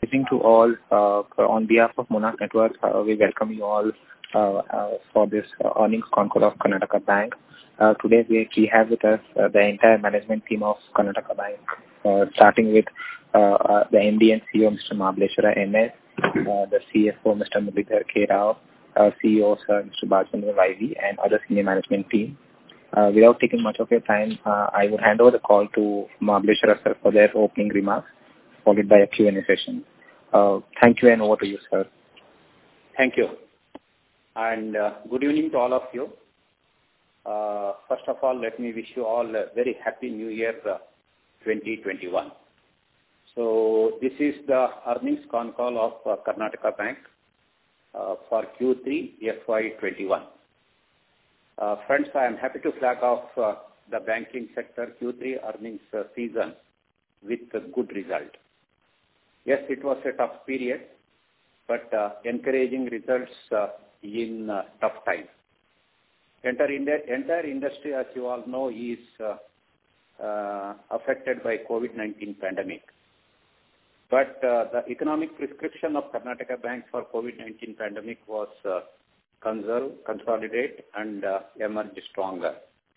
evening to all. On behalf of Monarch Network, we welcome you all for this earnings con call of Karnataka Bank. Today we have with us the entire management team of Karnataka Bank, starting with the MD and CEO, Mr. Mahabaleshwara N.S., the CFO, Mr. Muralidhar K. Rao, CEO, Sir, Mr. Balchandra Y.V., and other senior management team. Without taking much of your time, I would hand over the call to Mahabaleshwara sir for their opening remarks, followed by a Q&A session. Thank you, and over to you, sir. Thank you. And good evening to all of you. First of all, let me wish you all a very happy New Year 2021. So this is the earnings con call of Karnataka Bank for Q3 FY21. Friends, I am happy to flag off the banking sector Q3 earnings season with a good result. Yes, it was a tough period, but encouraging results in tough time. Entire industry, as you all know, is affected by COVID-19 pandemic. But the economic prescription of Karnataka Bank for COVID-19 pandemic was conserve, consolidate, and emerge stronger.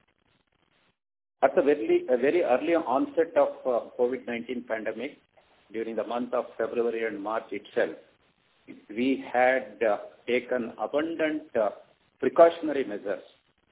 At the very early onset of COVID-19 pandemic, during the month of February and March itself, we had taken abundant precautionary measures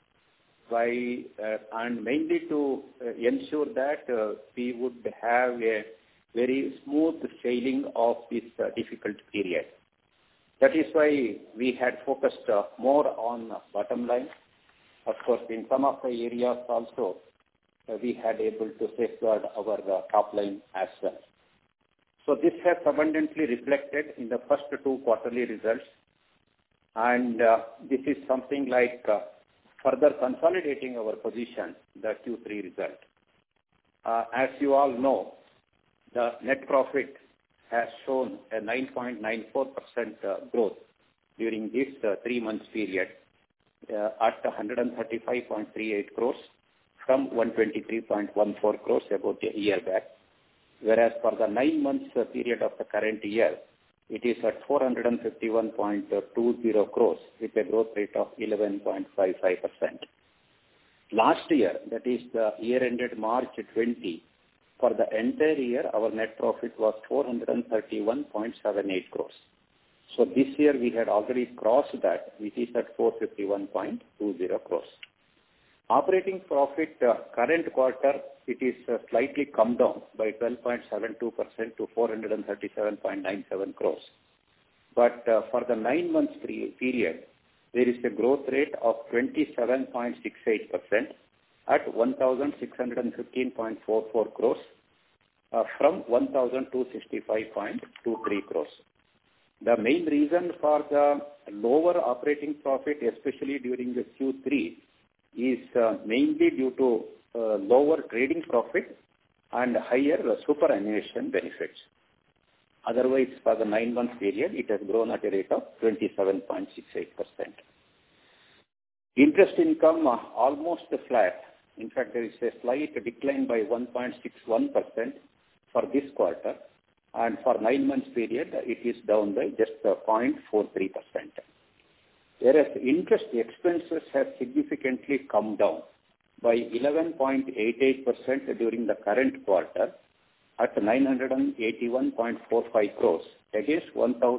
and mainly to ensure that we would have a very smooth sailing of this difficult period. That is why we had focused more on bottom line. Of course, in some of the areas also, we had able to safeguard our top line as well. So this has abundantly reflected in the first two quarterly results. And this is something like further consolidating our position, the Q3 result. As you all know, the net profit has shown a 9.94% growth during this 3 months period at 135.38 crores from 123.14 crores about a year back. Whereas for the 9 months period of the current year, it is at 451.20 crores with a growth rate of 11.55%. Last year, that is the year ended March 20, for the entire year, our net profit was 431.78 crores. So this year we had already crossed that, which is at 451.20 crores. Operating profit current quarter, it is slightly come down by 12.72% to 437.97 crores. But for the 9 months period, there is a growth rate of 27.68% at 1,615.44 crores from 1,265.23 crores. The main reason for the lower operating profit, especially during the Q3, is mainly due to lower trading profit and higher superannuation benefits. Otherwise, for the 9 month period, it has grown at a rate of 27.68%. Interest income almost flat. In fact, there is a slight decline by 1.61% for this quarter, and for 9 months period, it is down by just 0.43%. Whereas interest expenses have significantly come down by 11.88% during the current quarter at 981.45 crores against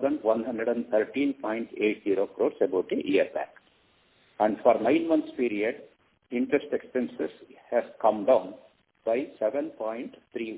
1,113.80 crores about a year back. And for 9 months period, interest expenses has come down by 7.31%.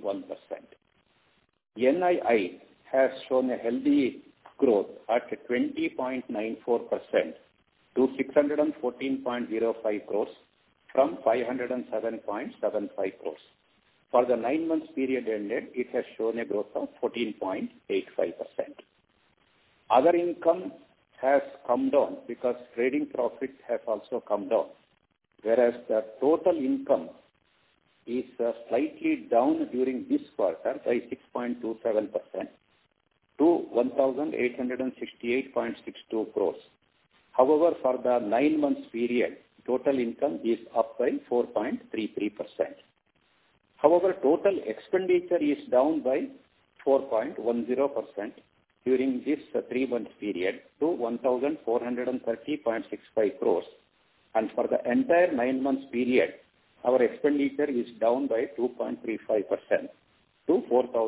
NII has shown a healthy growth at 20.94% to 614.05 crores from 507.75 crores. For the 9 months period ended, it has shown a growth of 14.85%. Other income has come down because trading profit has also come down, whereas the total income is slightly down during this quarter by 6.27% to 1,868.62 crores. However, for the 9 months period, total income is up by 4.33%. However, total expenditure is down by 4.10% during this 3-month period to 1,430.65 crores. And for the entire 9 months period, our expenditure is down by 2.35% to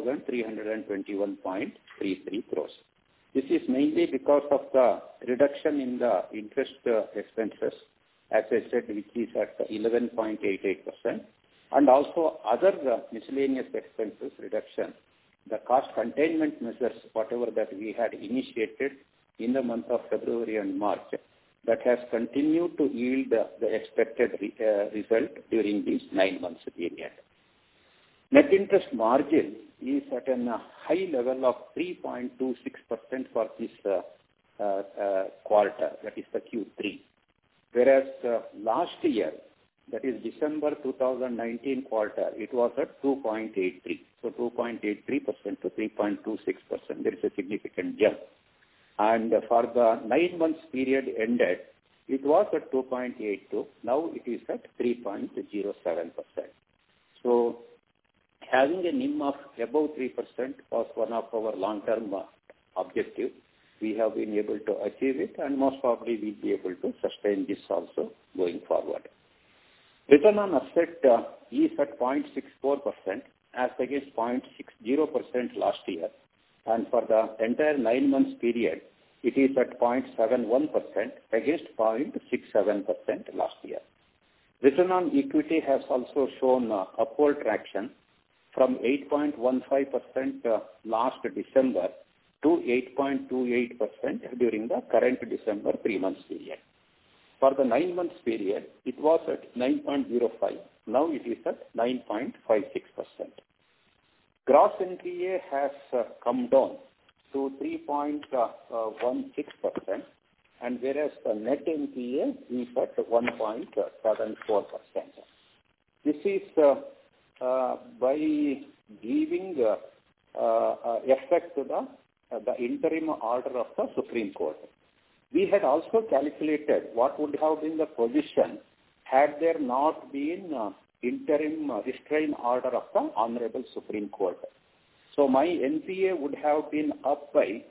4,321.33 crores. This is mainly because of the reduction in the interest expenses, as I said, which is at 11.88%, and also other miscellaneous expenses reduction. The cost containment measures, whatever that we had initiated in the month of February and March, that has continued to yield the expected result during this 9 months period. Net interest margin is at a high level of 3.26% for this quarter, that is the Q3. Whereas last year, that is December 2019 quarter, it was at 2.83. So 2.83% to 3.26%. There is a significant jump. And for the 9 months period ended, it was at 2.82. Now it is at 3.07%. So having a NIM of above 3% was one of our long-term objectives. We have been able to achieve it, and most probably we'll be able to sustain this also going forward. Return on asset is at 0.64% as against 0.60% last year. And for the entire 9 months period, it is at 0.71% against 0.67% last year. Return on equity has also shown upward traction from 8.15% last December to 8.28% during the current December 3 months period. For the 9 months period, it was at 9.05. Now it is at 9.56%. Gross NPA has come down to 3.16%, and whereas the net NPA is at 1.74%. This is by giving effect to the interim order of the Supreme Court. We had also calculated what would have been the position had there not been interim restraint order of the Honorable Supreme Court. So my NPA would have been up by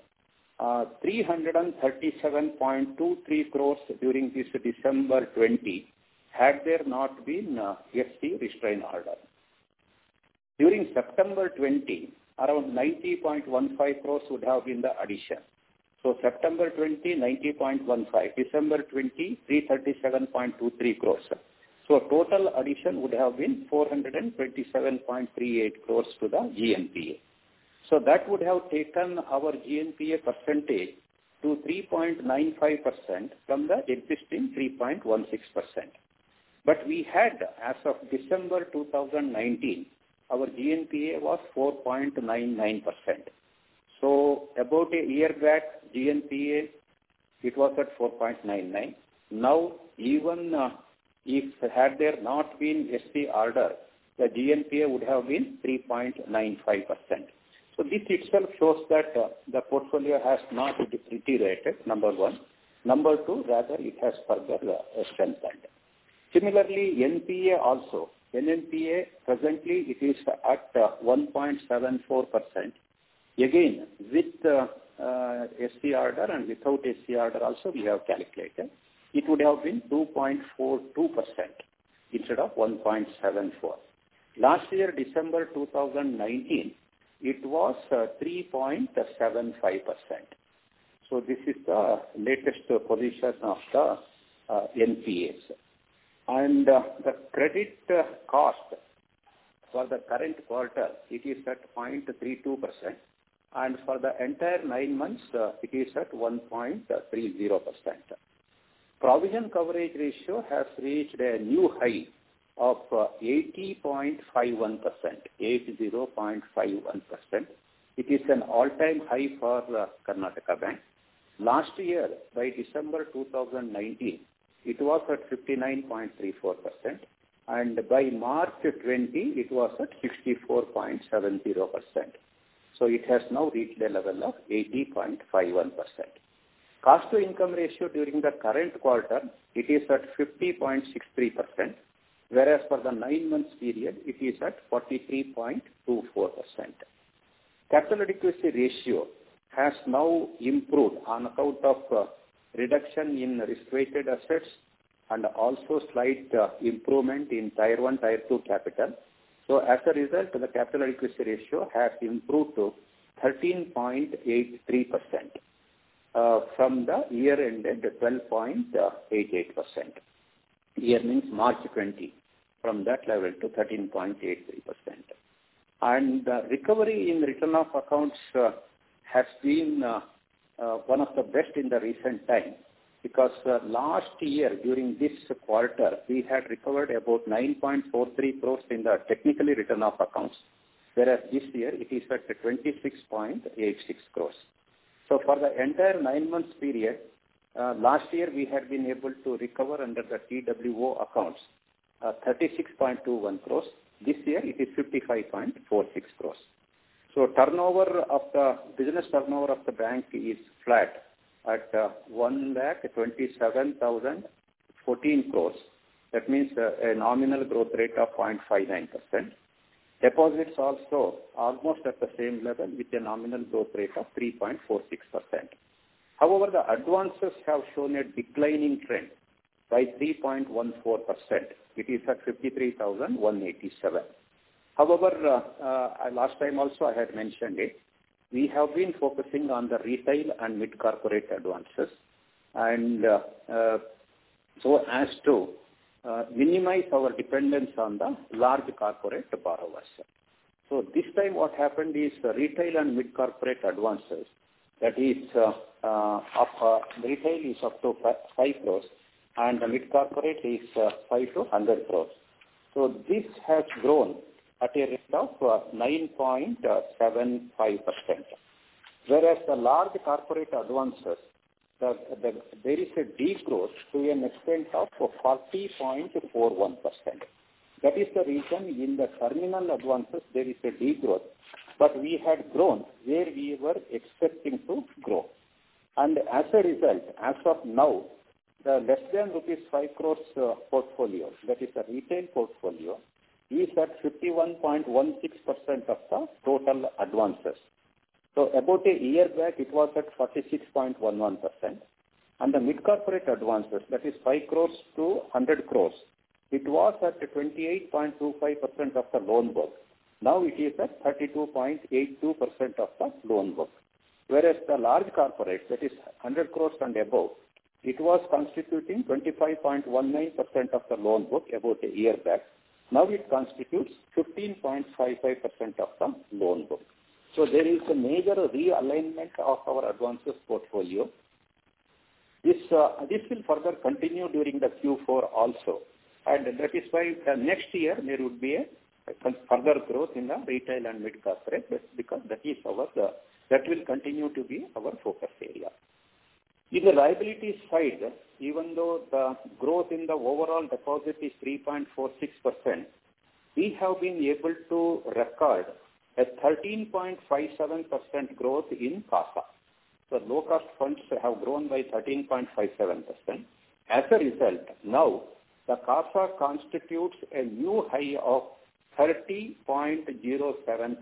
337.23 crores during this December 20 had there not been SC restraint order. During September 20, around 90.15 crores would have been the addition. So September 20, 90.15, December 20, 337.23 crores. So total addition would have been 427.38 crores to the GNPA. So that would have taken our GNPA percentage to 3.95% from the existing 3.16%. But we had, as of December 2019, our GNPA was 4.99%. So about a year back, GNPA, it was at 4.99. Now, even if had there not been SC order, the GNPA would have been 3.95%. So this itself shows that the portfolio has not deteriorated, number one. Number two, rather it has further strengthened. Similarly, NPA also. NNPA, presently it is at 1.74%. Again, with SC order and without SC order also we have calculated. It would have been 2.42% instead of 1.74. Last year, December 2019, it was 3.75%. So this is the latest position of the NPAs. And the credit cost for the current quarter, it is at 0.32%. And for the entire 9 months, it is at 1.30%. Provision coverage ratio has reached a new high of 80.51%, 80.51%. It is an all-time high for Karnataka Bank. Last year, by December 2019, it was at 59.34%, and by March 20, it was at 64.70%. So it has now reached a level of 80.51%. Cost to income ratio during the current quarter, it is at 50.63%, whereas for the 9 months period, it is at 43.24%. Capital adequacy ratio has now improved on account of reduction in risk-weighted assets and also slight improvement in Tier 1, Tier 2 capital. So as a result, the capital adequacy ratio has improved to 13.83% from the year ended 12.88%. Year means March 20, from that level to 13.83%. And the recovery in return of accounts has been one of the best in the recent time, because last year during this quarter we had recovered about 9.43 crores in the technically written off accounts, whereas this year it is at 26.86 crores. So for the entire 9 months period, last year we had been able to recover under the TWO accounts 36.21 crores. This year it is 55.46 crores. So business turnover of the bank is flat at 1,27,014 crores. That means a nominal growth rate of 0.59%. Deposits also almost at the same level with a nominal growth rate of 3.46%. However, the advances have shown a declining trend by 3.14%. It is at 53,187. However, last time also I had mentioned it. We have been focusing on the retail and mid-corporate advances, and so as to minimize our dependence on the large corporate borrowers. So this time what happened is retail and mid-corporate advances, that is retail is up to 5 crores and the mid-corporate is 5 to 100 crores. So this has grown at a rate of 9.75%. Whereas the large corporate advances, there is a degrowth to an extent of 40.41%. That is the reason in the terminal advances there is a degrowth, but we had grown where we were expecting to grow. And as a result, as of now, the less than rupees 5 crores portfolio, that is the retail portfolio, is at 51.16% of the total advances. So about a year back, it was at 46.11%. And the mid-corporate advances, that is 5 crores to 100 crores, it was at 28.25% of the loan book. Now it is at 32.82% of the loan book. Whereas the large corporate, that is 100 crores and above, it was constituting 25.19% of the loan book about a year back. Now it constitutes 15.55% of the loan book. So there is a major realignment of our advances portfolio. This will further continue during the Q4 also. And that is why next year there would be a further growth in the retail and mid-corporate, because that will continue to be our focus area. In the liabilities side, even though the growth in the overall deposit is 3.46%, we have been able to record a 13.57% growth in CASA. So low-cost funds have grown by 13.57%. As a result, now the CASA constitutes a new high of 30.07%,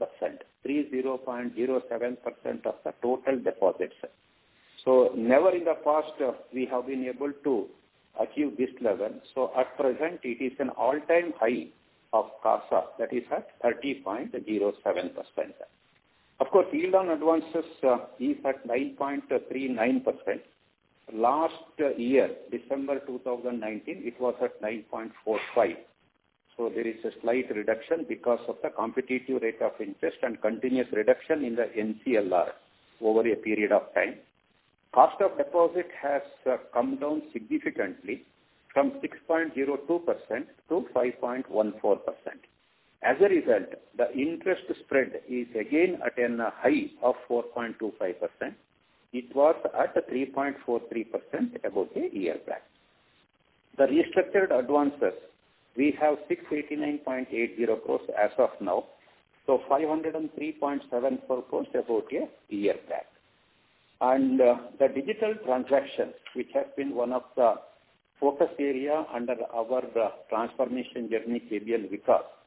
30.07% of the total deposits. So never in the past we have been able to achieve this level. So at present it is an all-time high of CASA, that is at 30.07%. Of course, yield on advances is at 9.39%. Last year, December 2019, it was at 9.45. So there is a slight reduction because of the competitive rate of interest and continuous reduction in the NCLR over a period of time. Cost of deposit has come down significantly from 6.02% to 5.14%. As a result, the interest spread is again at a high of 4.25%. It was at 3.43% about a year back. The restructured advances, we have 689.80 crores as of now. So 503.74 crores about a year back. And the digital transactions, which has been one of the focus area under our transformation journey, KBL Vikas.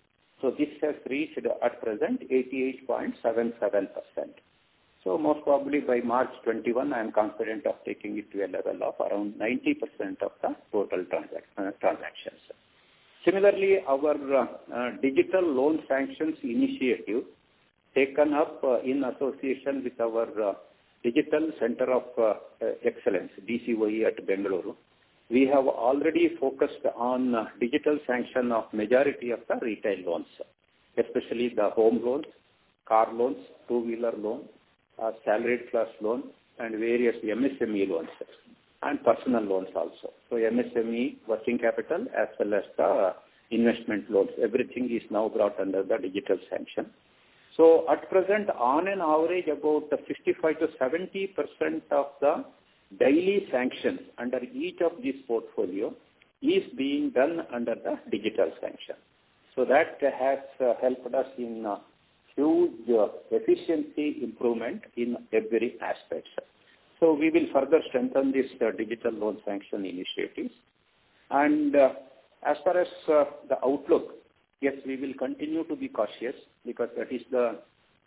So this has reached at present 88.77%. So most probably by March 21, I am confident of taking it to a level of around 90% of the total transactions. Similarly, our digital loan sanctions initiative taken up in association with our Digital Center of Excellence, DCOE at Bengaluru. We have already focused on digital sanction of majority of the retail loans, especially the home loans, car loans, two-wheeler loans, salaried class loan, and various MSME loans, and personal loans also. So MSME, working capital, as well as the investment loans, everything is now brought under the digital sanction. So at present, on an average, about 65 to 70% of the daily sanctions under each of these portfolio is being done under the digital sanction. So that has helped us in huge efficiency improvement in every aspect. So we will further strengthen this digital loan sanction initiatives. And as far as the outlook, yes, we will continue to be cautious because that is the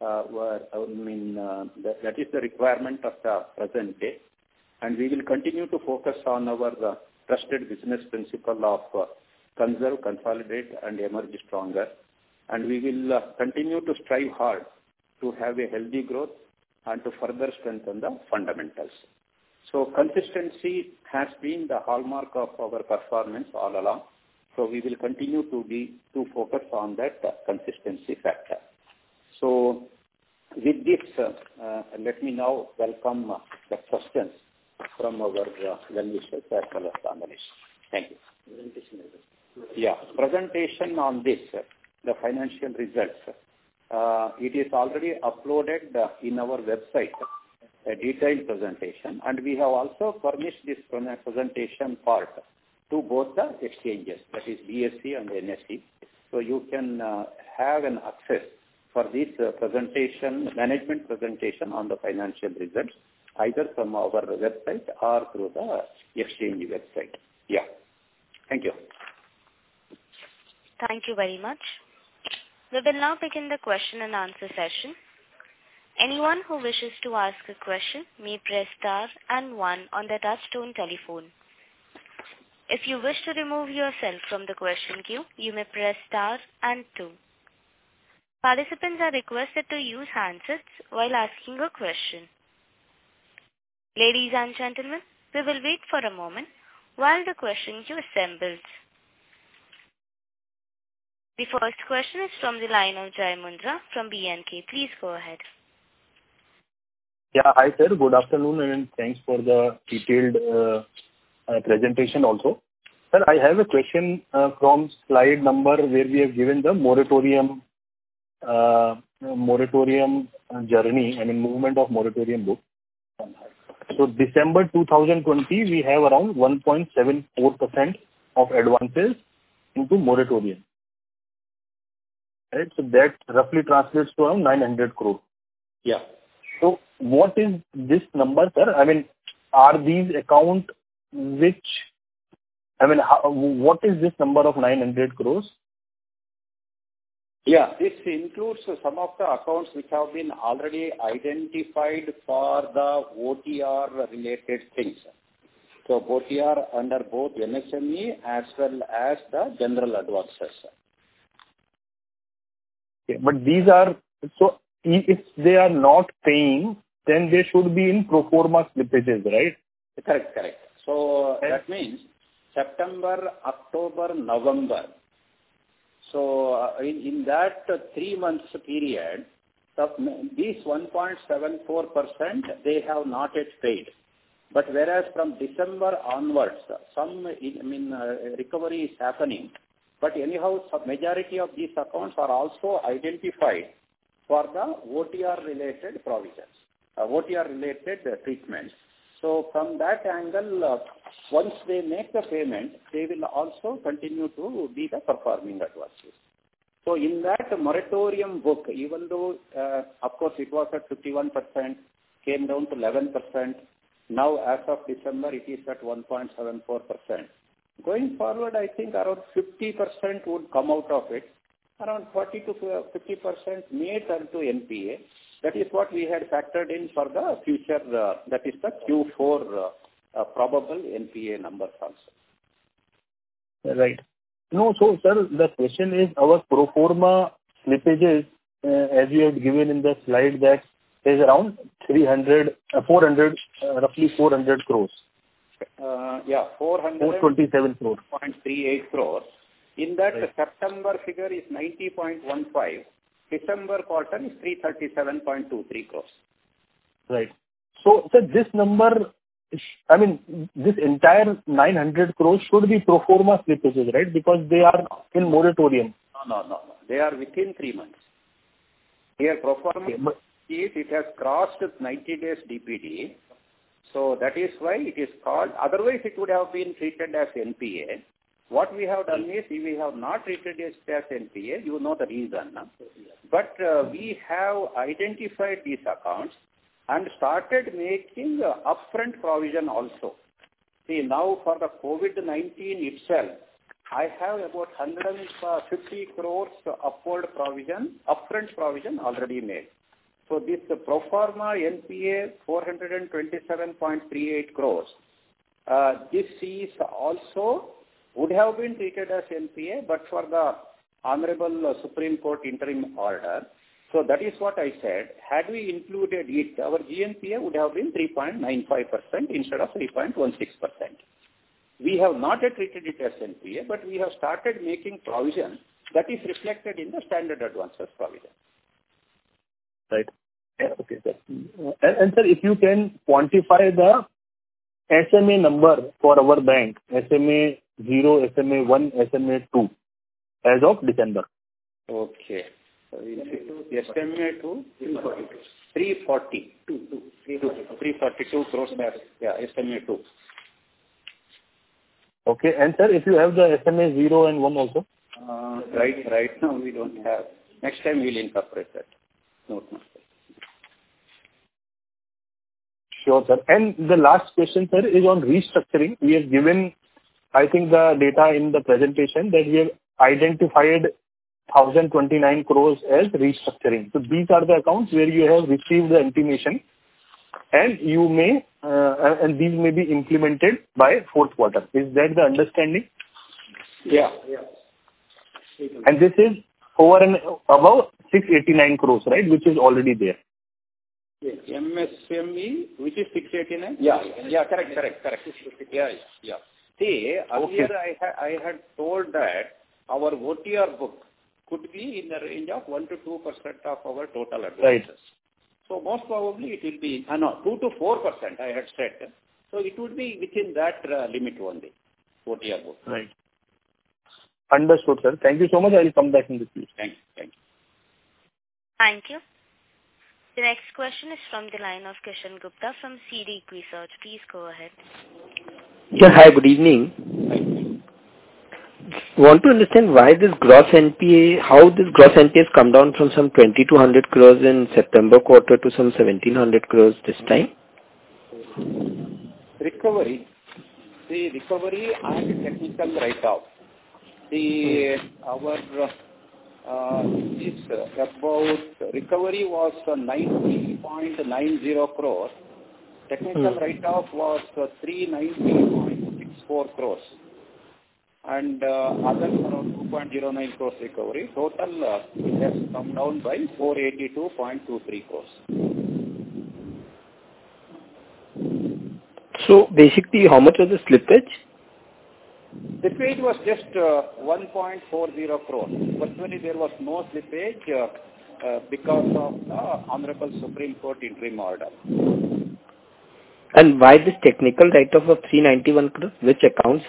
that is the requirement of the present day. And we will continue to focus on our trusted business principle of conserve, consolidate, and emerge stronger. And we will continue to strive hard to have a healthy growth and to further strengthen the fundamentals. So consistency has been the hallmark of our performance all along. So we will continue to focus on that consistency factor. So with this, let me now welcome the questions from our well-wishers as well as the analysts. Thank you. Yeah, presentation on this, the financial results. It is already uploaded in our website, a detailed presentation, and we have also furnished this presentation part to both the exchanges, that is BSE and NSE. So you can have an access for this presentation, management presentation on the financial results, either from our website or through the exchange website. Yeah. Thank you. Thank you very much. We will now begin the question and answer session. Anyone who wishes to ask a question may press star and 1 on their touchtone telephone. If you wish to remove yourself from the question queue, you may press star and 2. Participants are requested to use handsets while asking a question. Ladies and gentlemen, we will wait for a moment while the question queue assembles. The first question is from the line of Jai Mundra from BNK. Please go ahead. Yeah, hi sir. Good afternoon and thanks for the detailed presentation also. Sir, I have a question from slide number where we have given the moratorium journey, movement of moratorium book. So December 2020, we have around 1.74% of advances into moratorium. Right? So that roughly translates to around 900 crore. Yeah. So what is this number, sir? Are these accounts which, what is this number of 900 crores? Yeah, this includes some of the accounts which have been already identified for the OTR related things. So OTR under both MSME as well as the general advances. Okay, but these are, so if they are not paying, then they should be in pro forma slippages, right? Correct. So that means September, October, November. So in that 3 months period, these 1.74%, they have not yet paid. But whereas from December onwards, some recovery is happening. But anyhow, majority of these accounts are also identified for the OTR related provisions, OTR related treatments. So from that angle, once they make the payment, they will also continue to be the performing advances. So in that moratorium book, even though, of course, it was at 51%, came down to 11%. Now, as of December, it is at 1.74%. Going forward, I think around 50% would come out of it. around 40 to 50% may turn to NPA. That is what we had factored in for the future, that is the Q4 probable NPA numbers also. Right. No, so sir, the question is our pro forma slippages, as you have given in the slide, that is around 400 crores. 427 crores. 427.38 crores. In that, right, the September figure is 90.15. December quarter is 337.23 crores. Right. So, sir, this number, this entire 900 crores should be pro forma slippages, right? Because they are in moratorium. No. They are within 3 months. Here, pro forma is it has crossed 90 days DPD. So that is why it is called. Otherwise, it would have been treated as NPA. What we have done is we have not treated it as NPA. You know the reason. No? But we have identified these accounts and started making upfront provision also. See, now for the COVID-19 itself, I have about 150 crores upfront provision already made. So this pro forma NPA 427.38 crores. This is also would have been treated as NPA, but for the Honorable Supreme Court interim order. So that is what I said. Had we included it, our GNPA would have been 3.95% instead of 3.16%. We have not yet treated it as NPA, but we have started making provision that is reflected in the standard advances provision. Right. Okay, sir. And sir, if you can quantify the SMA number for our bank, SMA 0, SMA 1, SMA 2, as of December. Okay. So SMA 2, 342 crores. Yeah, SMA 2. Okay, and sir, if you have the SMA 0 and 1 also? Right now we don't have. Next time we'll incorporate that. No. Sure, sir. And the last question, sir, is on restructuring. We have given, I think, the data in the presentation that we have identified 1,029 crores as restructuring. So these are the accounts where you have received the intimation, and you may, and these may be implemented by fourth quarter. Is that the understanding? Yeah. And this is over and above 689 crores, right, which is already there. Yes. MSME, which is 689? Yeah, correct. Yeah. See, earlier I had told that our OTR book could be in the range of 1 to 2% of our total advances. Right. So most probably it will be, 2 to 4% I had said. So it would be within that limit only, OTR book. Right. Understood, sir. Thank you so much. I will come back in the queue. Thank you. Thank you. The next question is from the line of Kishan Gupta from CD Research. Please go ahead. Yeah, hi, good evening. Want to understand why this gross NPA, how this gross NPA has come down from some 2,200 crores in September quarter to some 1,700 crores this time? Recovery and technical write-off. About recovery was 90.90 crores. Technical write-off was 390.64 crores. And others around 2.09 crores recovery. Total it has come down by 482.23 crores. So basically, how much was the slippage? Slippage was just 1.40 crores. Virtually there was no slippage because of the Honorable Supreme Court interim order. And why this technical write-off of 391 crores? Which accounts?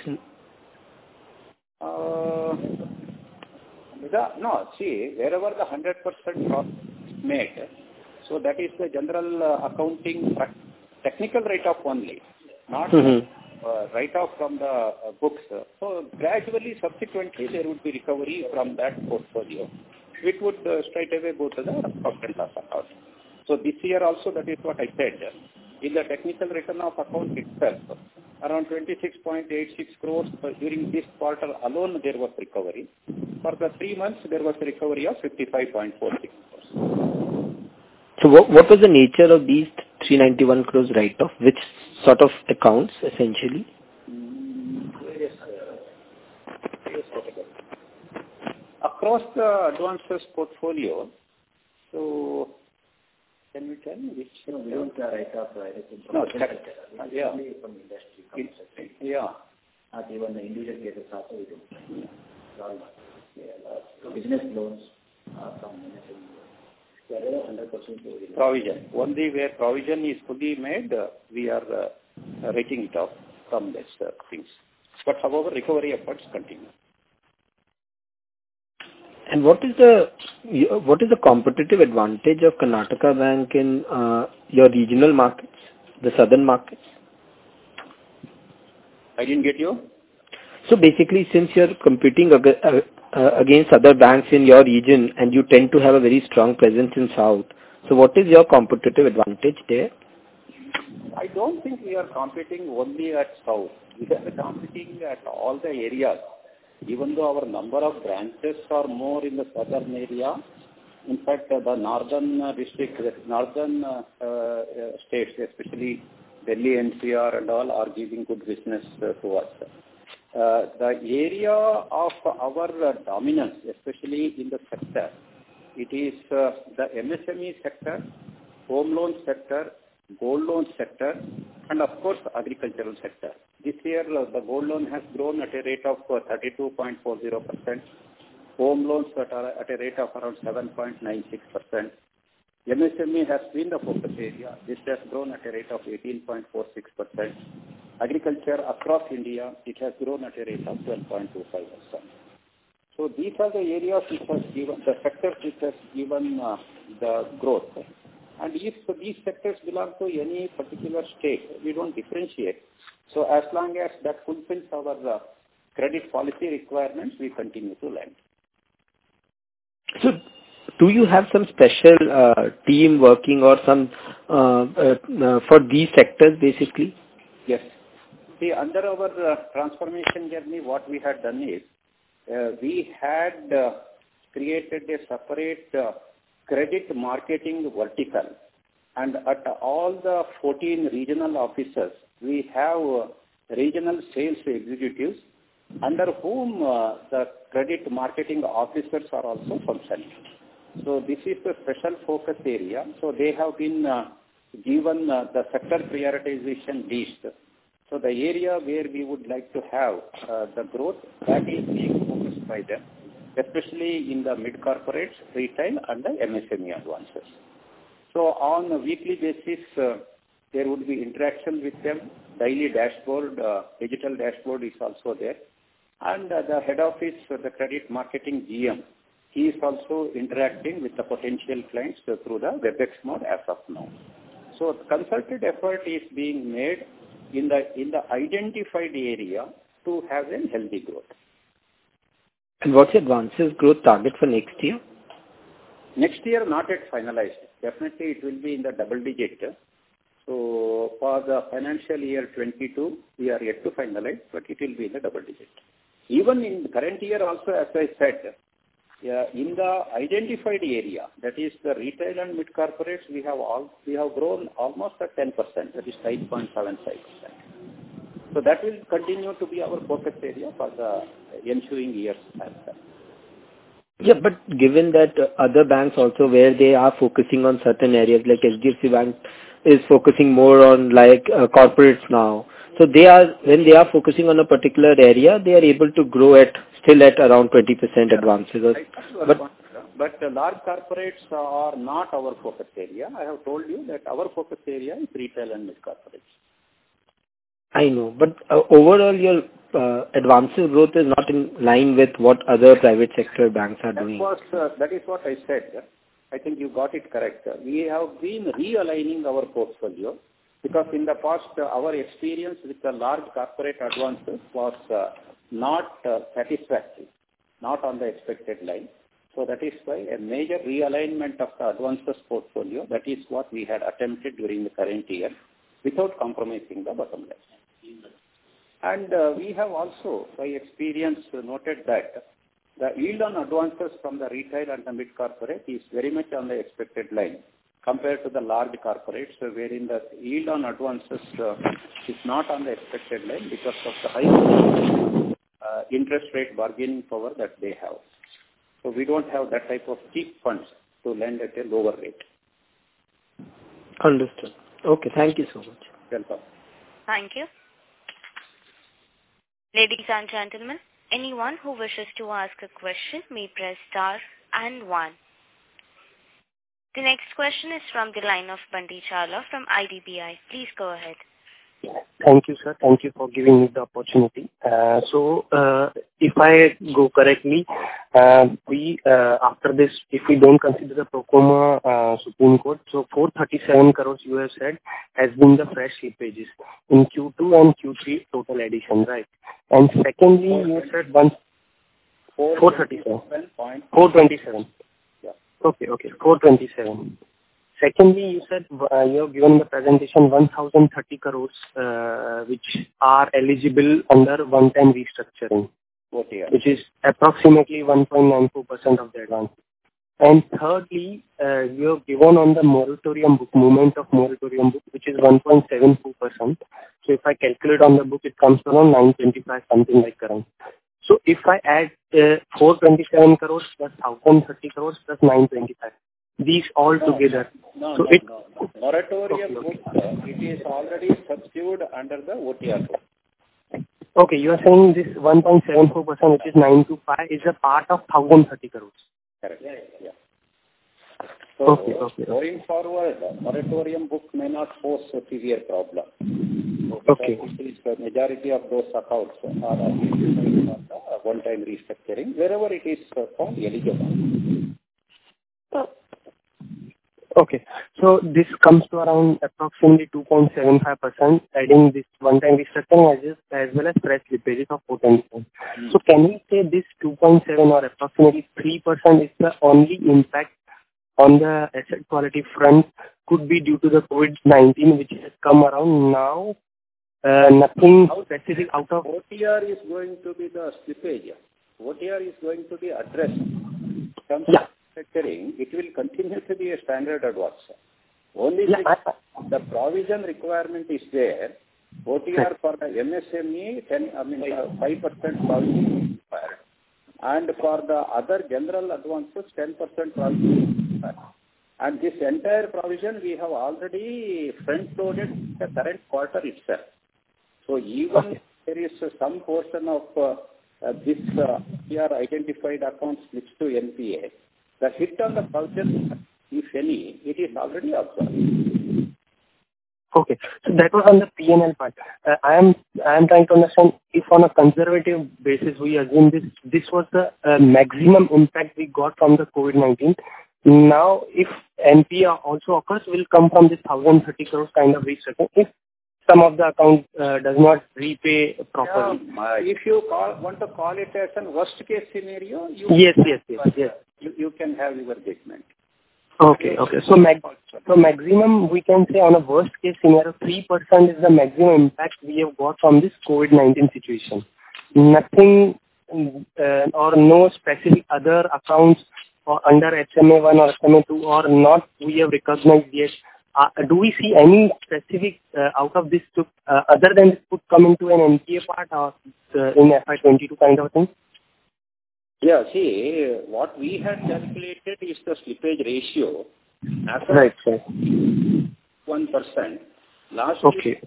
Wherever the 100% profit is made, so that is the general accounting technical write-off only, not write-off from the books. So gradually, subsequently, there would be recovery from that portfolio. It would straight away go to the profit and loss account. So this year also, that is what I said. In the technical return of account itself, around 26.86 crores during this quarter alone there was recovery. For the 3 months, there was a recovery of 55.46 crores. So what was the nature of these 391 crores write-off? Which sort of accounts, essentially? Various categories. Across the advances portfolio, so can you tell me which? No, we don't write off anything. No, yeah. Only from industry. Yeah. Not even the individual cases also we don't. All business loans from MSME. Wherever 100% provision. Only where provision is fully made, we are writing it off from these things. But however, recovery efforts continue. And what is the competitive advantage of Karnataka Bank in your regional markets, the southern markets? I didn't get you. So basically, since you're competing against other banks in your region and you tend to have a very strong presence in South, so what is your competitive advantage there? I don't think we are competing only at South. We are competing at all the areas. Even though our number of branches are more in the southern area, in fact, the northern northern states, especially Delhi, NCR and all, are giving good business to us. The area of our dominance, especially in the sector, it is the MSME sector, home loan sector, gold loan sector, and of course agricultural sector. This year the gold loan has grown at a rate of 32.40%, home loans at a rate of around 7.96%. MSME has been the focus area. This has grown at a rate of 18.46%. Agriculture across India, it has grown at a rate of 12.25%. So these are the areas which has given, the sectors which has given the growth. And if these sectors belong to any particular state, we don't differentiate. So as long as that fulfills our credit policy requirements, we continue to lend. So do you have some special team working or some for these sectors basically? Yes. See, under our transformation journey, what we had done is, we had created a separate credit marketing vertical. And at all the 14 regional offices, we have regional sales executives under whom the credit marketing officers are also functioning. So this is a special focus area. So they have been given the sector prioritization list. So the area where we would like to have the growth, that is being focused by them, especially in the mid-corporates, retail and the MSME advances. So on a weekly basis, there would be interaction with them. Daily dashboard, digital dashboard is also there. And the head office, the credit marketing GM, he is also interacting with the potential clients through the WebEx mode as of now. So concerted effort is being made in the identified area to have a healthy growth. And what's your advances growth target for next year? Next year, not yet finalized. Definitely it will be in the double digit. So for the financial year 22, we are yet to finalize, but it will be in the double digit. Even in the current year also, as I said, in the identified area, that is the retail and mid-corporates, we have grown almost at 10%, that is 5.75%. So that will continue to be our focus area for the ensuing years as well. Yeah, but given that other banks also where they are focusing on certain areas, like HDFC Bank is focusing more on like corporates now. So when they are focusing on a particular area, they are able to grow still at around 20% advances. But large corporates are not our focus area. I have told you that our focus area is retail and mid-corporates. I know, but overall your advances growth is not in line with what other private sector banks are doing. That is what I said. I think you got it correct. We have been realigning our portfolio because in the past our experience with the large corporate advances was not satisfactory, not on the expected line. So that is why a major realignment of the advances portfolio, that is what we had attempted during the current year without compromising the bottom line. And we have also, by experience, noted that The yield on advances from the retail and the mid-corporate is very much on the expected line compared to the large corporates, wherein the yield on advances is not on the expected line because of the high interest rate bargaining power that they have. So we don't have that type of cheap funds to lend at a lower rate. Understood. Okay, thank you so much. Welcome. Thank you. Ladies and gentlemen, anyone who wishes to ask a question may press star and 1. The next question is from the line of Bunty Chawla from IDBI. Please go ahead. Thank you, sir. Thank you for giving me the opportunity. If I go correctly, we after this, if we don't consider the pro forma Supreme Court, so 437 crores you have said has been the fresh slippages in Q2 and Q3 total addition, right? And secondly, you said 437. 427. Yeah. Okay, 427. Secondly, you said you have given the presentation 1,030 crores which are eligible under one-time restructuring, which is approximately 1.94% of the advance. And thirdly, you have given on the moratorium book, movement of moratorium book, which is 1.74%. So if I calculate on the book, it comes to around 925, something like around. So if I add 427 crores plus 1,030 crores plus 925, these all together. No. Moratorium book, it is already subsumed under the OTR book. Okay, you are saying this 1.74%, which is 925, is a part of 1,030 crores. Correct. Yeah. So Okay. Going forward, moratorium book may not pose a severe problem. Okay. The majority of those accounts are eligible for the one-time restructuring wherever it is found eligible. Okay. So this comes to around approximately 2.75%, adding this one-time restructuring as well as fresh slippages of 427. So can we say this 2.7 or approximately 3% is the only impact on the asset quality front could be due to the COVID-19 which has come around now? Nothing specific out of... OTR is going to be the slippage. OTR is going to be addressed. It will continue to be a standard advance. Only the provision requirement is there. OTR for the MSME, 5% provision is required. And for the other general advances, 10% provision is required. And this entire provision we have already front-loaded the current quarter itself. So even there is some portion of this OTR identified account slips to NPA, the hit on the provision, if any, it is already absorbed. Okay. So that was on the P&L part. I am trying to understand if on a conservative basis we assume this was the maximum impact we got from the COVID-19. Now, if NPA also occurs, will come from this 1,030 crores kind of restructuring if some of the account does not repay properly. If you want to call it as a worst case scenario, yes. You can have your judgment. Okay. So maximum we can say on a worst case scenario, 3% is the maximum impact we have got from this COVID-19 situation. Nothing or no specific other accounts or under SMA1 or SMA2 or not we have recognized yet. Do we see any specific out of this other than this could come into an NPA part or in FY22 kind of thing? Yeah, see, what we had calculated is the slippage ratio. Right. 1%. Last year,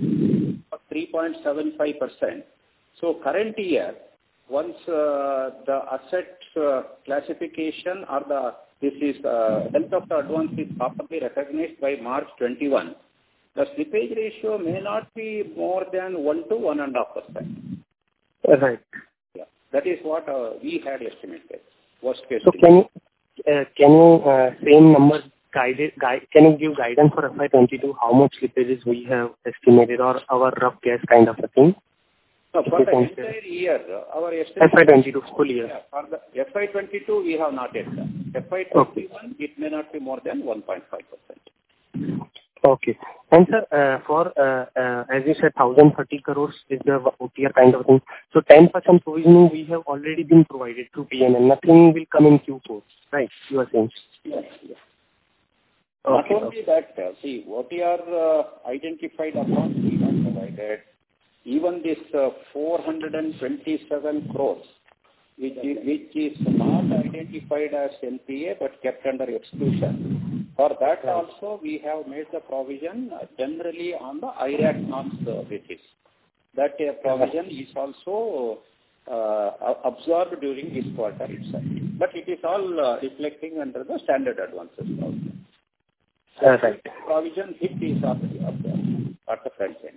3.75%. So current year, once the asset classification or health of the advance is properly recognized by March 21, the slippage ratio may not be more than 1 to 1.5%. Right. Yeah, that is what we had estimated. Worst case. So can you same number can you give guidance for FY22 how much slippages we have estimated or our rough guess kind of a thing? No, for the entire year, our estimate... FY22 full year. Yeah, for the FY22, we have not yet done. FY21, it may not be more than 1.5%. Okay. And sir, for as you said, 1,030 crores is the OTR kind of thing. So 10% provisioning we have already been provided through PNL. Nothing will come in Q4, right? You are saying? Yes. Yes. Okay. Not only that, see, OTR identified accounts we have provided. Even this 427 crores, which is not identified as NPA but kept under exclusion. For that also, we have made the provision generally on the IRAC norms basis. That provision is also absorbed during this quarter itself. But it is all reflecting under the standard advances also. Right. Provision hit is already absorbed at the front end.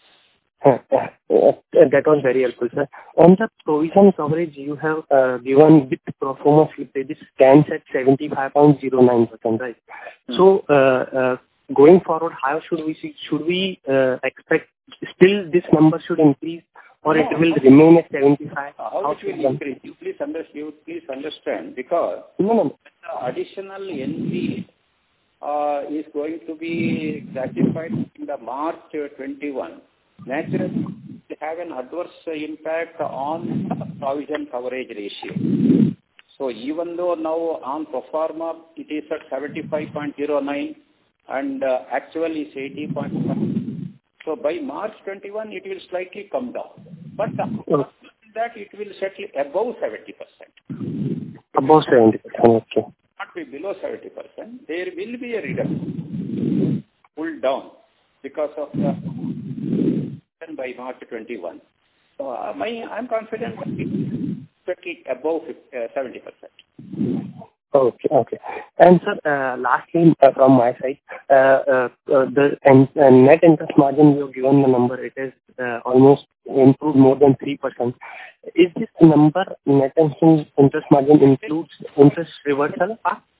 That was very helpful, sir. On the provision coverage you have given with pro forma slippage stands at 75.09%, right? So, going forward, how should we see? Should we expect still this number should increase, or it will remain at 75? How it will increase? You please understand, because the additional NP is going to be gratified in the March 21. Naturally, it have an adverse impact on provision coverage ratio. So even though now on pro forma it is at 75.09 and actual is 80.5. So by March 21 it will slightly come down. But after that it will settle above 70%. Above 70%, okay. Not be below 70%. There will be a reduction, pulled down because of the by March 21. So I'm confident that it will settle above 70%. Okay. And sir, lastly, from my side, the net interest margin you have given the number, it is almost improved more than 3%. Is this number, net interest margin, includes interest reversal?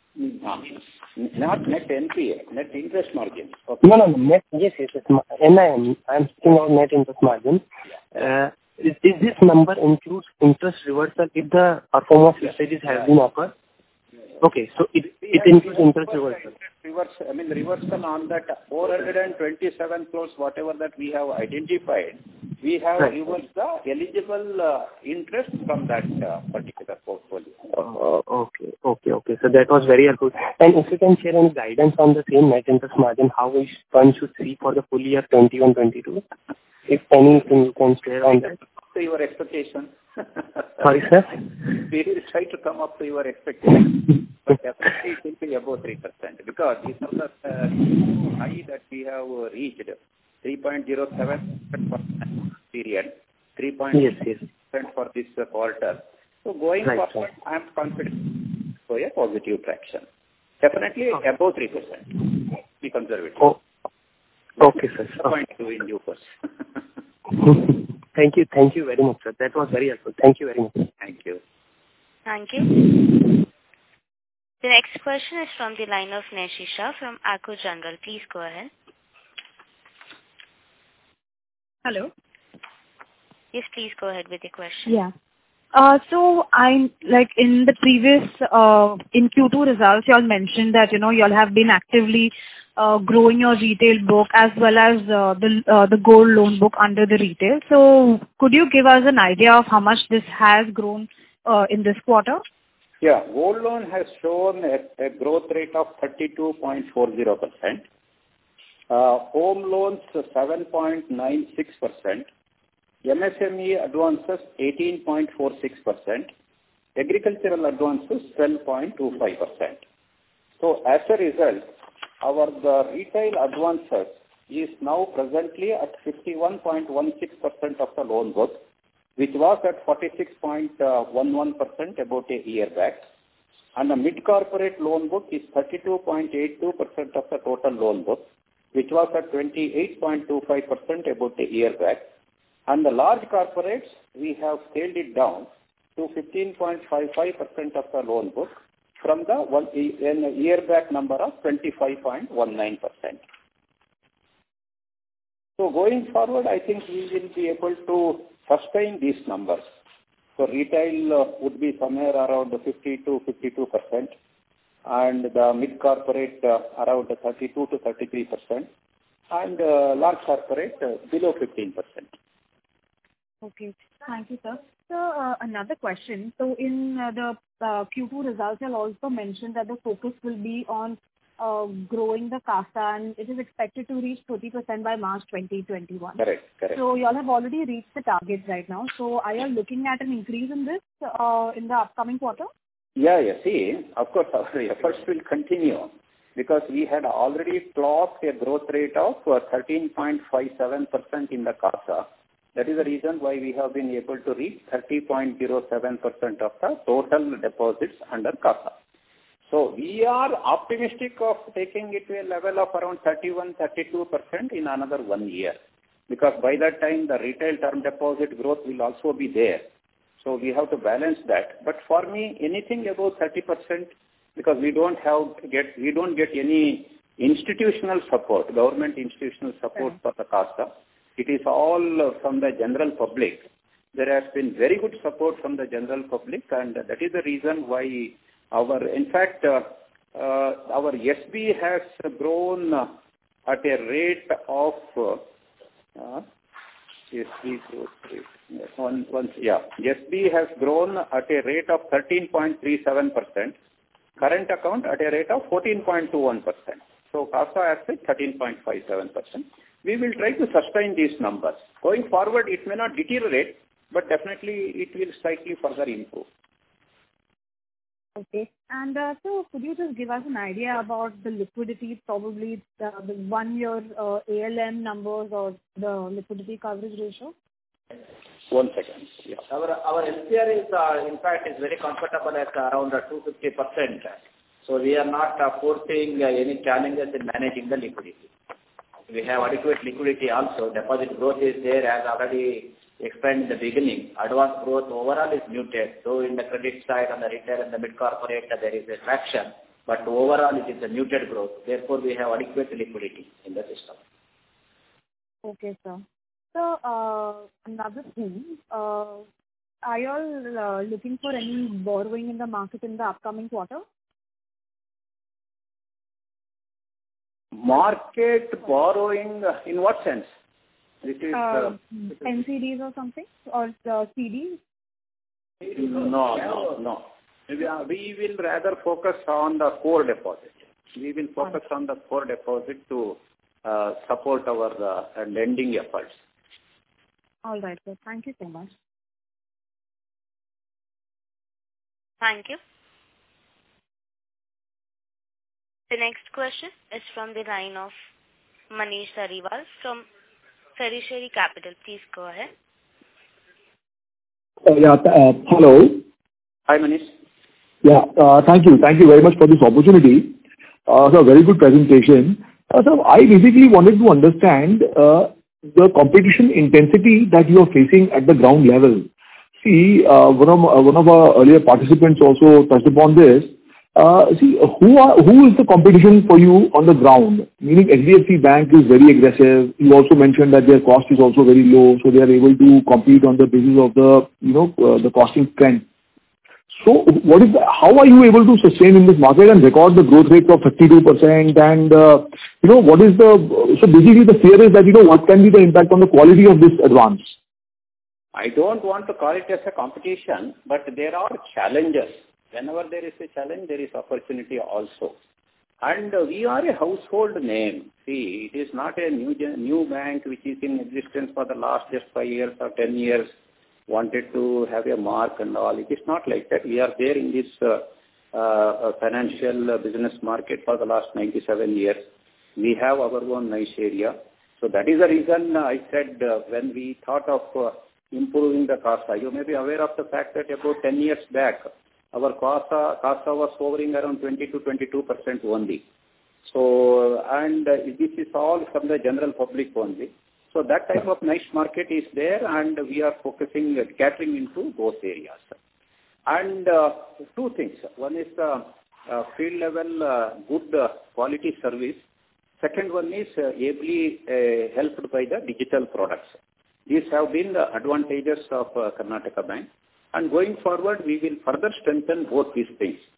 Not net NPA, net interest margin. Okay. No, net, yes. NIM, I'm speaking of net interest margin. Is this number includes interest reversal if the performance messages have been offered? Okay, so it includes interest reversal. Reversal on that 427 crores, whatever that we have identified, we have reversed the eligible interest from that particular portfolio. Okay. So that was very helpful. And if you can share any guidance on the same net interest margin, how one should see for the full year 21-22? If anything you can share on that. To your expectation. Sorry, sir? We will try to come up to your expectation. But definitely it will be above 3%, because these are the high that we have reached, 3.07% period, 3.6% for this quarter. So going forward, I am confident for a positive traction. Definitely above 3%. Be conservative. Okay, sir. 0.2 in due course. Thank you very much, sir. That was very helpful. Thank you very much. Thank you. Thank you. The next question is from the line of Neshisha from Acko General. Please go ahead. Hello. Yes, please go ahead with your question. Yeah. So I in the previous in Q2 results, you all mentioned that you all have been actively growing your retail book as well as the gold loan book under the retail. So could you give us an idea of how much this has grown in this quarter? Yeah, gold loan has shown a growth rate of 32.40%. Home loans 7.96%. MSME advances 18.46%. Agricultural advances 12.25%. So as a result, the retail advances is now presently at 51.16% of the loan book, which was at 46.11% about a year back. And the mid-corporate loan book is 32.82% of the total loan book, which was at 28.25% about a year back. And the large corporates, we have scaled it down to 15.55% of the loan book from the year back number of 25.19%. So going forward, I think we will be able to sustain these numbers. So retail would be somewhere around 50 to 52%. and the mid-corporate around 32 to 33%, and large corporate below 15%. Okay. Thank you, sir. So, another question. So, in the Q2 results, you'll also mentioned that the focus will be on growing the CASA, and it is expected to reach 30% by March 2021. Correct. So, y'all have already reached the target right now. So, are you looking at an increase in this in the upcoming quarter? Yeah. See, of course, our efforts will continue because we had already clocked a growth rate of 13.57% in the CASA. That is the reason why we have been able to reach 30.07% of the total deposits under CASA. So we are optimistic of taking it to a level of around 31-32% in another 1 year, because by that time the retail term deposit growth will also be there. So we have to balance that. But for me, anything above 30%, because we don't get any institutional support, government institutional support for the CASA. It is all from the general public. There has been very good support from the general public, and that is the reason why our SB has grown at a rate of SB has grown at a rate of 13.37%. Current account at a rate of 14.21%. So CASA at 13.57%. We will try to sustain these numbers. Going forward, it may not deteriorate, but definitely it will slightly further improve. Okay. And so could you just give us an idea about the liquidity, probably the 1 year ALM numbers or the liquidity coverage ratio? 1 second. Yeah. Our LCR is, in fact, is very comfortable at around 250%. So we are not foreseeing any challenges in managing the liquidity. We have adequate liquidity also. Deposit growth is there, as already explained in the beginning. Advance growth overall is muted. So in the credit side, on the retail and the mid-corporate, there is a traction. But overall, it is a muted growth. Therefore, we have adequate liquidity in the system. Okay, sir. So, another thing, are you all looking for any borrowing in the market in the upcoming quarter? Market borrowing, in what sense? This is NCDs or something? Or CDs? No. We will rather focus on the core deposit. We will focus on the core deposit to support our lending efforts. All right, sir. Thank you so much. Thank you. The next question is from the line of Manish Sariwal from Fiduciary Capital. Please go ahead. Hello. Hi, Manish. Thank you. Thank you very much for this opportunity. So very good presentation. So I basically wanted to understand the competition intensity that you are facing at the ground level. See, one of our earlier participants also touched upon this. Who is the competition for you on the ground? Meaning HDFC Bank is very aggressive. You also mentioned that their cost is also very low, so they are able to compete on the basis of the costing strength. So how are you able to sustain in this market and record the growth rate of 32%? And so basically the fear is that what can be the impact on the quality of this advance? I don't want to call it as a competition, but there are challenges. Whenever there is a challenge, there is opportunity also. And we are a household name. See, it is not a new bank which is in existence for the last just 5 years or 10 years, wanted to have a mark and all. It is not like that. We are there in this financial business market for the last 97 years. We have our own niche area. So that is the reason I said when we thought of improving the CASA, you may be aware of the fact that about 10 years back, our CASA was hovering around 20 to 22% only. So, and this is all from the general public only. So that type of niche market is there, and we are focusing, catering into those areas. And 2 things. One is field level good quality service. Second one is ably helped by the digital products. These have been the advantages of Karnataka Bank. And going forward, we will further strengthen both these things.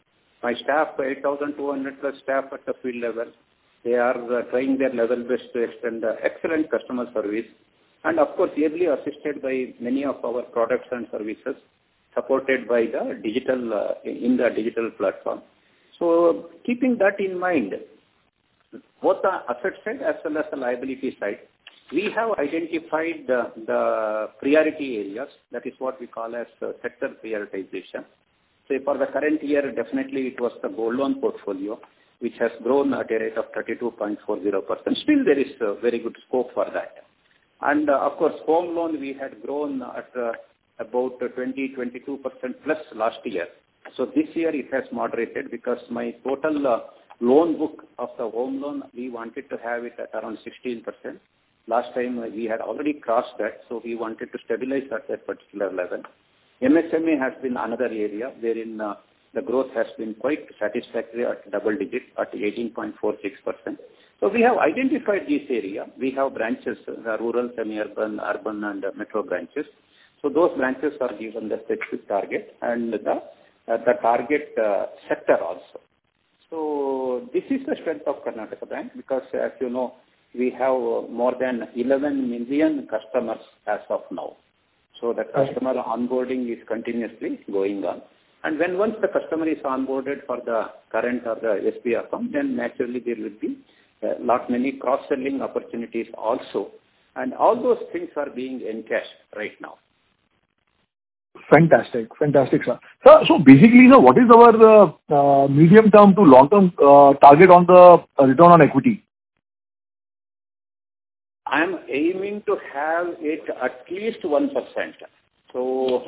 My staff, 8,200 plus staff at the field level, they are trying their level best to extend excellent customer service, and of course, ably assisted by many of our products and services, supported by the digital in the digital platform. So, keeping that in mind, both the asset side as well as the liability side, we have identified the priority areas. That is what we call as sector prioritization. So for the current year, definitely it was the gold loan portfolio, which has grown at a rate of 32.40%. Still, there is very good scope for that. And of course, home loan, we had grown at about 20-22% plus last year. So this year it has moderated because my total loan book of the home loan, we wanted to have it at around 16%. Last time we had already crossed that, so we wanted to stabilize at that particular level. MSME has been another area wherein the growth has been quite satisfactory at double digit at 18.46%. So we have identified this area. We have branches, the rural, semi-urban, urban and metro branches. So those branches are given the specific target and the target sector also. So this is the strength of Karnataka Bank because as you know, we have more than 11 million customers as of now. So the customer onboarding is continuously going on. And when once the customer is onboarded for the current or the SB account, then naturally there will be many cross-selling opportunities also. And all those things are being encashed right now. Fantastic, sir. So basically, what is our medium-term to long-term target on the return on equity? I am aiming to have it at least 1%. So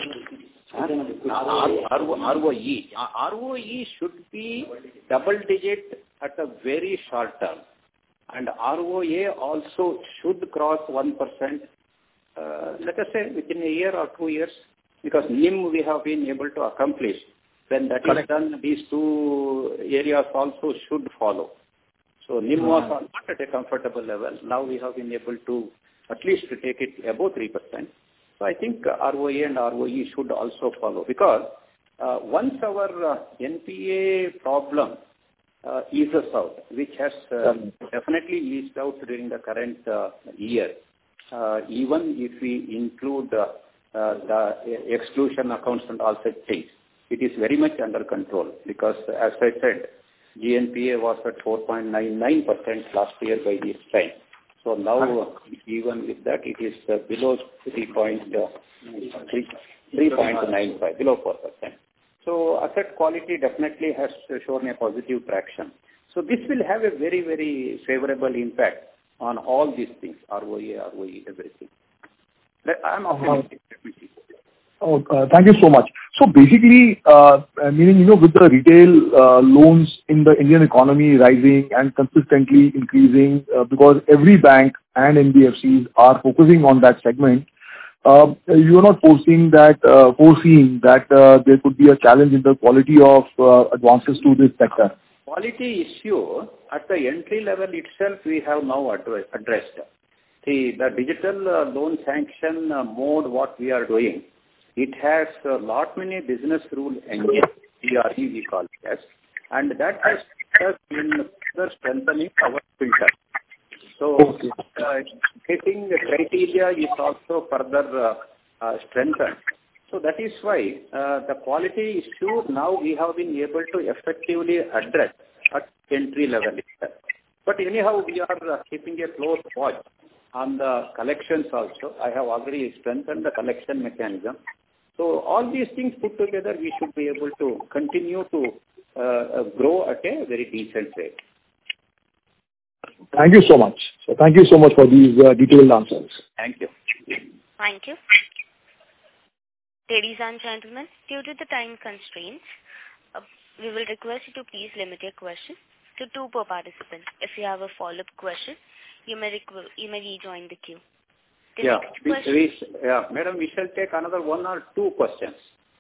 ROE should be double digit at a very short term. And ROA also should cross 1%, let us say within a year or 2 years, because NIM we have been able to accomplish. When that is done, these two areas also should follow. So NIM was not at a comfortable level. Now we have been able to at least take it above 3%. So I think ROA and ROE should also follow because once our NPA problem eases out, which has definitely eased out during the current year, even if we include the exclusion accounts and all such things, it is very much under control because as I said, GNPA was at 4.99% last year by this time. So now, even with that, it is below 3.95, below 4%. So asset quality definitely has shown a positive traction. So this will have a very, very favorable impact on all these things, ROA, ROE, everything. I am optimistic. Thank you so much. So basically, meaning, with the retail loans in the Indian economy rising and consistently increasing because every bank and NBFCs are focusing on that segment, you are not foreseeing that there could be a challenge in the quality of advances to this sector. Quality issue at the entry level itself we have now addressed. See, the digital loan sanction mode, what we are doing, it has many business rule engines, DRE we call it as, and that has helped in further strengthening our filter. So, hitting the criteria is also further strengthened. So that is why the quality issue now we have been able to effectively address at entry level itself. But anyhow, we are keeping a close watch on the collections also. I have already strengthened the collection mechanism. So all these things put together, we should be able to continue to grow at a very decent rate. Thank you so much. So thank you so much for these detailed answers. Thank you. Thank you. Ladies and gentlemen, due to the time constraints, we will request you to please limit your question to 2 per participant. If you have a follow-up question, you may rejoin the queue. Madam, we shall take another 1 or 2 questions.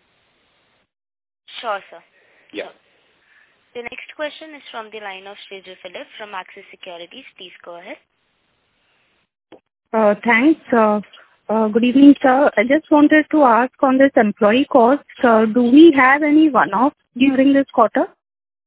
Sure, sir. Yeah. Sure. The next question is from the line of Srijay Philip from Axis Securities. Please go ahead. Thanks. Good evening, sir. I just wanted to ask on this employee cost, do we have any one-off during this quarter?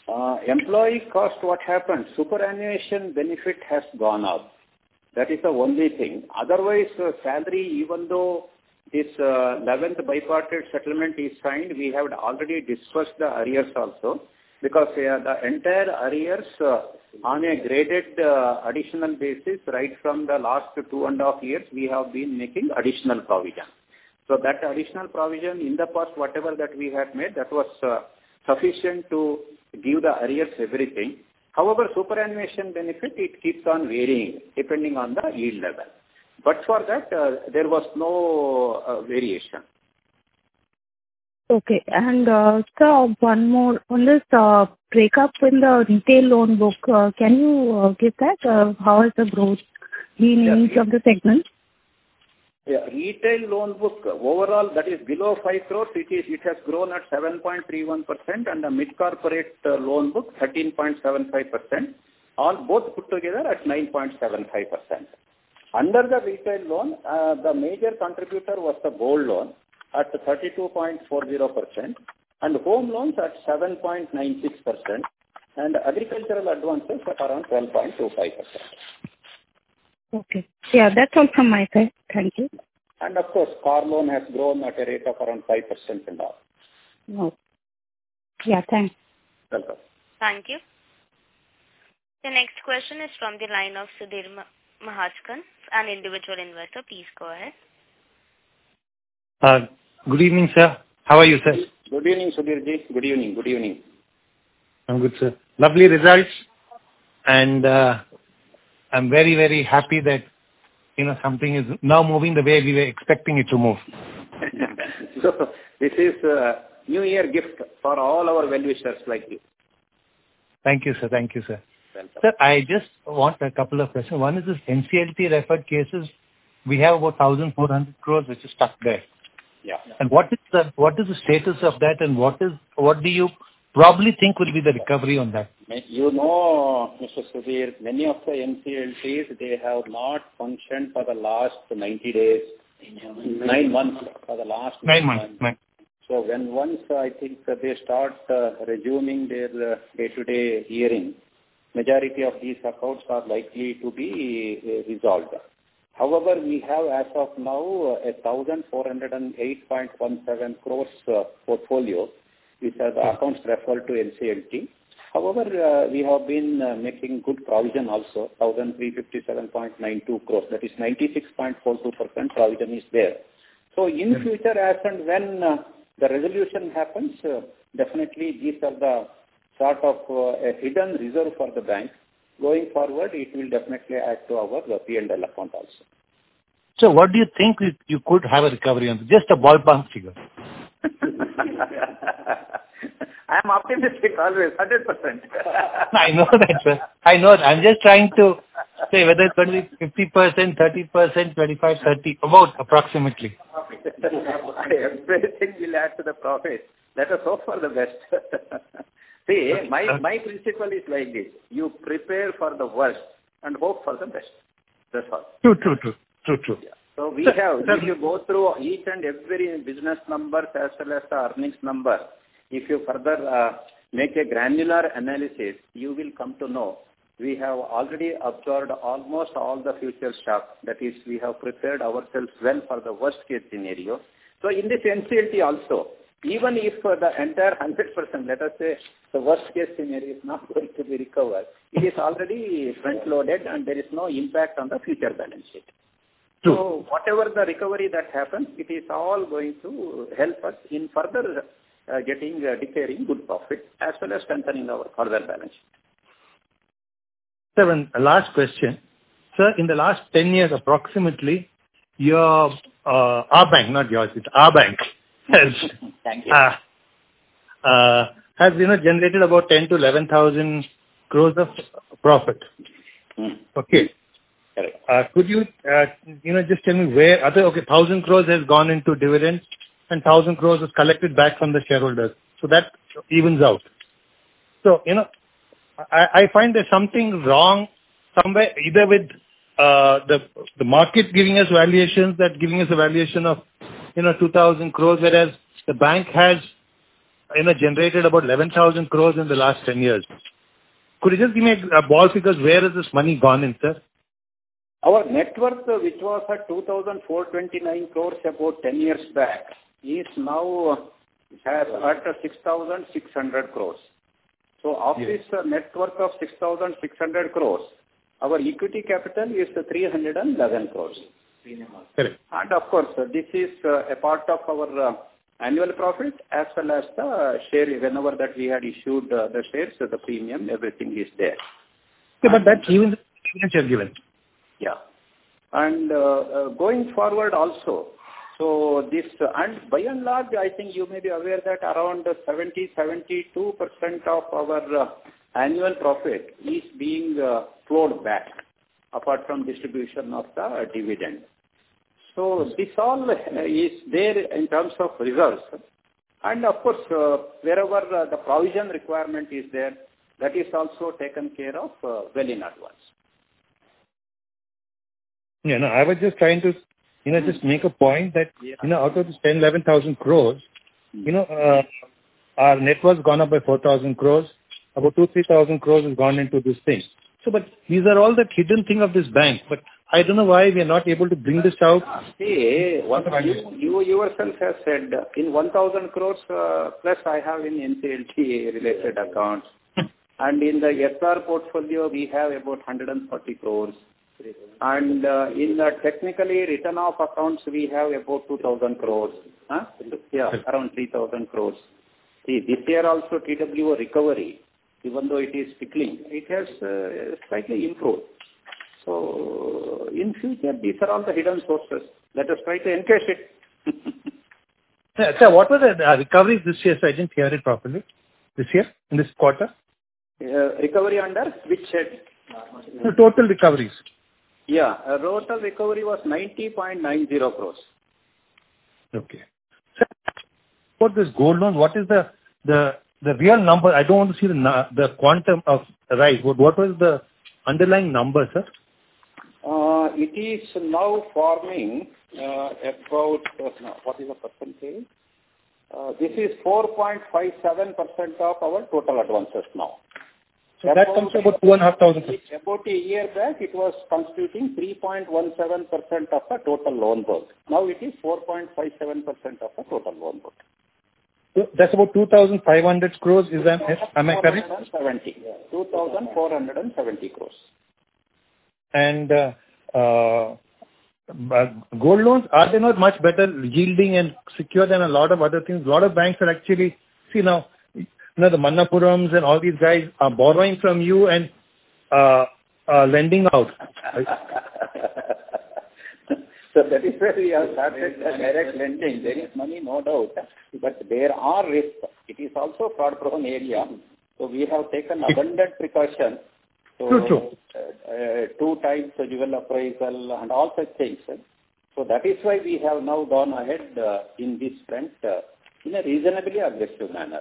Employee cost, what happened? Superannuation benefit has gone up. That is the only thing. Otherwise, salary, even though this 11th bipartite settlement is signed, we have already discussed the arrears also, because the entire arrears on a graded additional basis, right from the last 2.5 years, we have been making additional provision. So that additional provision in the past, whatever that we had made, that was sufficient to give the arrears everything. However, superannuation benefit, it keeps on varying depending on the yield level. But for that, there was no variation. Okay. And sir, one more on this breakup in the retail loan book. Can you give that? How has the growth been in each of the segments? Yeah, retail loan book overall, that is below 5 crores, it has grown at 7.31%, and the mid-corporate loan book 13.75%, all both put together at 9.75%. Under the retail loan, the major contributor was the gold loan at 32.40%, and home loans at 7.96%, and agricultural advances at around 12.25%. Okay. Yeah, that's all from my side. Thank you. And of course, car loan has grown at a rate of around 5% and all. No. Yeah, thanks. Welcome. Thank you. The next question is from the line of Sudhir Mahaskan, an individual investor. Please go ahead. Good evening, sir. How are you, sir? Good evening, Sudhirji. Good evening. Good evening. I'm good, sir. Lovely results. And I'm very, very happy that, something is now moving the way we were expecting it to move. So, this is a New Year gift for all our well-wishers like you. Thank you, sir. Thank you, sir. Welcome. Sir, I just want a couple of questions. One is this NCLT referred cases. We have about 1,400 crores which is stuck there. Yeah. And what is the status of that, and what do you probably think will be the recovery on that? You know, Mr. Sudhir, many of the NCLTs, they have not functioned for the last 90 days, 9 months, for the last 9 months. So when once I think they start resuming their day-to-day hearing, majority of these accounts are likely to be resolved. However, we have as of now 1,408.17 crores portfolio, which are the accounts referred to NCLT. However, we have been making good provision also, 1,357.92 crores. That is 96.42% provision is there. So in future, as and when the resolution happens, definitely these are the sort of a hidden reserve for the bank. Going forward, it will definitely add to our P&L account also. So what do you think you could have a recovery on? Just a ballpark figure. I am optimistic always, 100%. I know that, sir. I know that. I'm just trying to say whether it's going to be 50%, 30%, 25, 30, about approximately. Everything will add to the profit. Let us hope for the best. See, my principle is like this. You prepare for the worst and hope for the best. That's all. True. Yeah. So we have, if you go through each and every business numbers as well as the earnings number, if you further make a granular analysis, you will come to know we have already absorbed almost all the future shock. That is, we have prepared ourselves well for the worst case scenario. So in this NCLT also, even if the entire 100%, let us say the worst case scenario is not going to be recovered, it is already front loaded and there is no impact on the future balance sheet. So whatever the recovery that happens, it is all going to help us in further declaring good profit as well as strengthening our further balance sheet. Sir, last question. Sir, in the last 10 years approximately, your our bank, not yours, it's our bank, has Thank you. Has generated about 10 to 11,000 crores of profit. Okay. Could you just tell me where 1,000 crores has gone into dividends and 1,000 crores is collected back from the shareholders. So that evens out. So, I find there's something wrong somewhere, either with the market giving us valuations, that giving us a valuation of 2,000 crores, whereas the bank has generated about 11,000 crores in the last 10 years. Could you just give me a ball figures? Where has this money gone in, sir? Our net worth, which was at 2,429 crores about 10 years back, is now at 6,600 crores. So of this net worth of 6,600 crores, our equity capital is 311 crores. Correct. And of course, this is a part of our annual profit as well as the share. Whenever that we had issued the shares, the premium, everything is there. Yeah, but that's even the dividends you have given. Yeah. And going forward also, so this, and by and large, I think you may be aware that around 72% of our annual profit is being flowed back, apart from distribution of the dividend. So this all is there in terms of reserves. And of course, wherever the provision requirement is there, that is also taken care of well in advance. Yeah, no, I was just trying to, just make a point that, out of this 11,000 crores, our net worth has gone up by 4,000 crores. About 2,000-3,000 crores has gone into this thing. So, but these are all the hidden thing of this bank. But I don't know why we are not able to bring this out. See, you yourself have said in 1,000 crores plus I have in NCLT related accounts. And in the SR portfolio, we have about 140 crores. And in the technically written off accounts, we have about 2,000 crores. Yeah, around 3,000 crores. See, this year also TWO recovery, even though it is tickling, it has slightly improved. So, in future, these are all the hidden sources. Let us try to encash it. Sir, what were the recoveries this year? So I didn't hear it properly. This year, in this quarter? Recovery under which head? No, total recoveries. Yeah, total recovery was 90.90 crores. Okay. Sir, for this gold loan, what is the real number? I don't want to see the quantum of rise. What was the underlying number, sir? It is now forming about, what is the percentage? This is 4.57% of our total advances now. So that comes to about 2,500. About a year back, it was constituting 3.17% of the total loan book. Now it is 4.57% of the total loan book. So that's about 2,500 crores. Am I correct? 2,470 crores. And gold loans, are they not much better yielding and secure than a lot of other things? A lot of banks are actually, see now, the Mannapurams and all these guys are borrowing from you and lending out. So that is where we have started direct lending. There is money, no doubt, but there are risks. It is also fraud-prone area. So we have taken abundant precaution. So, True. 2 times jewel appraisal and all such things. So that is why we have now gone ahead in this front in a reasonably aggressive manner.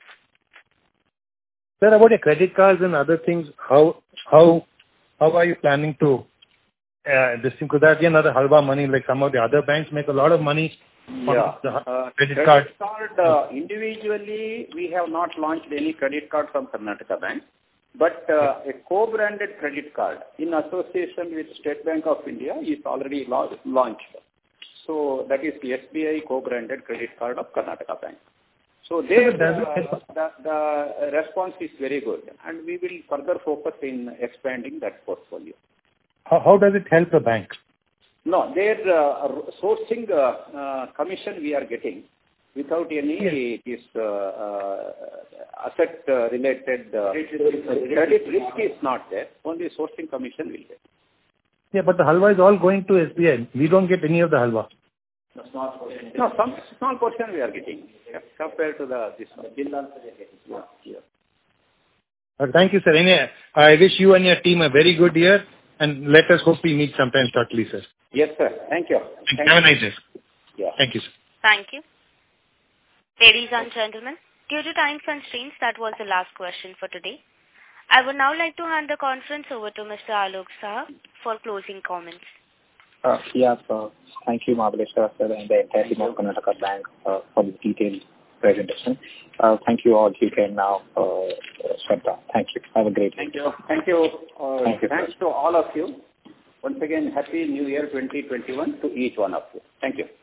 Sir, about your credit cards and other things, how are you planning to this thing? Could that be another halwa money like some of the other banks make a lot of money on the credit card? Individually, we have not launched any credit card from Karnataka Bank, but a co-branded credit card in association with State Bank of India is already launched. So that is the SBI co-branded credit card of Karnataka Bank. So there, the response is very good, and we will further focus in expanding that portfolio. How does it help the bank? No, their sourcing commission we are getting without any asset-related credit risk is not there. Only sourcing commission will get. Yeah, but the halwa is all going to SBI. We don't get any of the halwa. No, some small portion we are getting compared to this one. Thank you, sir. Anyway, I wish you and your team a very good year, and let us hope we meet sometime shortly, sir. Yes, sir. Thank you. Have a nice day. Yeah. Thank you, sir. Thank you. Ladies and gentlemen, due to time constraints, that was the last question for today. I would now like to hand the conference over to Mr. Alok Saha for closing comments. Thank you, Mahabaleshwar sir, and the entire team of Karnataka Bank for the detailed presentation. Thank you all. You can now shut down. Thank you. Have a great day. Thank you. Thank you. Thank you, thanks to all of you. Once again, Happy New Year 2021 to each one of you. Thank you.